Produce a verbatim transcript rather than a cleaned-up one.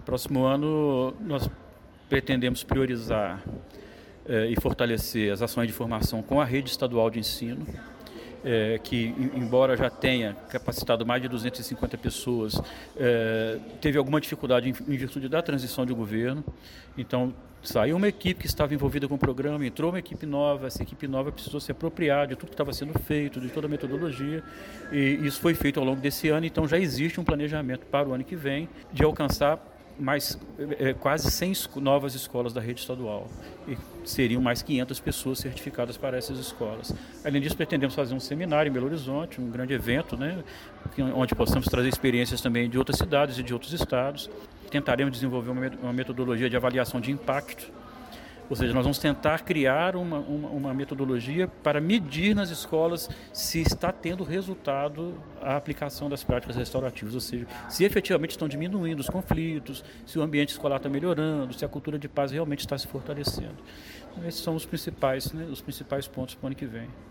Próximo ano, nós pretendemos priorizar eh, e fortalecer as ações de formação com a rede estadual de ensino, eh, que, embora já tenha capacitado mais de duzentas e cinquenta pessoas, eh, teve alguma dificuldade em, em virtude da transição de governo. Então, saiu uma equipe que estava envolvida com o programa, entrou uma equipe nova, essa equipe nova precisou se apropriar de tudo que estava sendo feito, de toda a metodologia, e isso foi feito ao longo desse ano. Então já existe um planejamento para o ano que vem de alcançar mais é, quase cem novas escolas da rede estadual, e seriam mais quinhentas pessoas certificadas para essas escolas. Além disso, pretendemos fazer um seminário em Belo Horizonte, um grande evento, né, onde possamos trazer experiências também de outras cidades e de outros estados. Tentaremos desenvolver uma metodologia de avaliação de impacto, ou seja, nós vamos tentar criar uma, uma, uma metodologia para medir nas escolas se está tendo resultado a aplicação das práticas restaurativas, ou seja, se efetivamente estão diminuindo os conflitos, se o ambiente escolar está melhorando, se a cultura de paz realmente está se fortalecendo. Então, esses são os principais, né, os principais pontos para o ano que vem.